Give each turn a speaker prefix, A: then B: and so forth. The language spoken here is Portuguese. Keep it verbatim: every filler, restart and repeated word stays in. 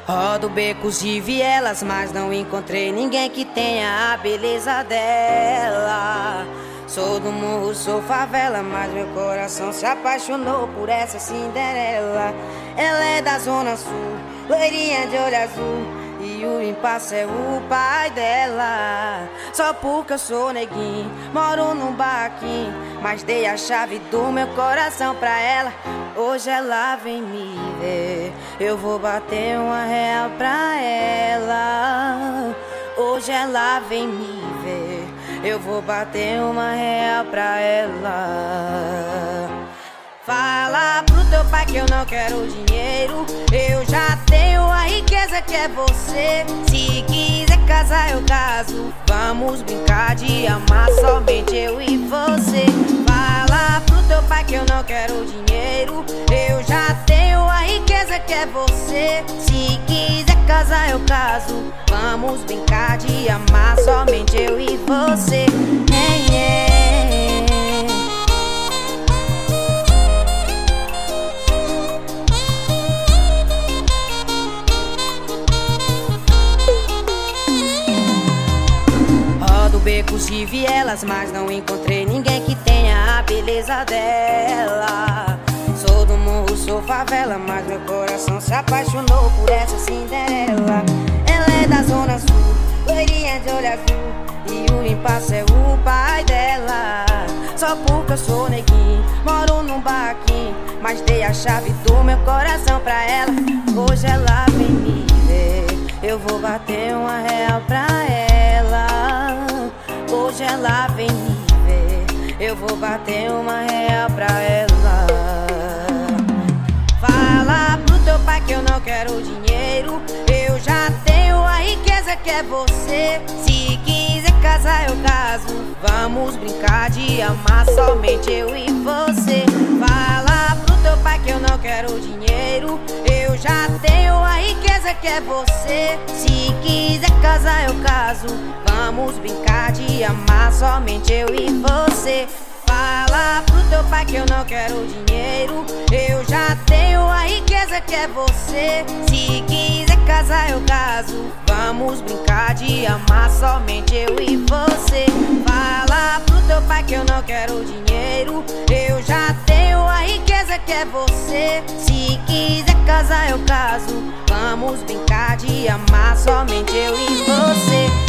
A: Rodo becos de vielas, mas não encontrei ninguém que tenha a beleza dela. Sou do morro, sou favela, mas meu coração se apaixonou por essa Cinderela. Ela é da zona sul, loirinha de olho azul, e o impasse é o pai dela. Só porque eu sou neguinho, moro num barraquinho, mas dei a chave do meu coração pra ela. Hoje ela vem me ver, eu vou bater uma real pra ela. Hoje ela vem me ver, eu vou bater uma real pra ela. Fala pro teu pai que eu não quero dinheiro, eu já tenho a riqueza que é você. Se quiser casar eu caso, vamos brincar de amar somente eu e você. Fala pro teu pai que eu não quero dinheiro, eu já tenho a riqueza que é você. Se quiser casar eu caso, vamos brincar de amar somente eu e você. Yeah, yeah. Becos de vielas, mas não encontrei ninguém que tenha a beleza dela. Sou do morro, sou favela, mas meu coração se apaixonou por essa Cinderela. Ela é da zona sul, loirinha de olho azul, e o impasse é o pai dela. Só porque eu sou neguinho, moro num barraquinho, mas dei a chave do meu coração pra ela. Hoje ela vem me ver, eu vou bater uma real pra ela. Hoje ela vem me ver, eu vou bater uma real pra ela. Fala pro teu pai que eu não quero dinheiro, eu já tenho a riqueza que é você. Se quiser casar eu caso, vamos brincar de amar somente eu e você. Fala pro teu pai que eu não quero dinheiro, eu já tenho a riqueza que é você. Se quiser casar eu caso, vamos brincar de amar somente eu e você. Fala pro teu pai que eu não quero dinheiro, eu já tenho a riqueza que é você. Se quiser casar eu caso, vamos brincar de amar somente eu e você. Fala pro teu pai que eu não quero dinheiro, eu já tenho a riqueza que é você. Se quiser casar eu caso, vamos brincar de amar somente eu e você.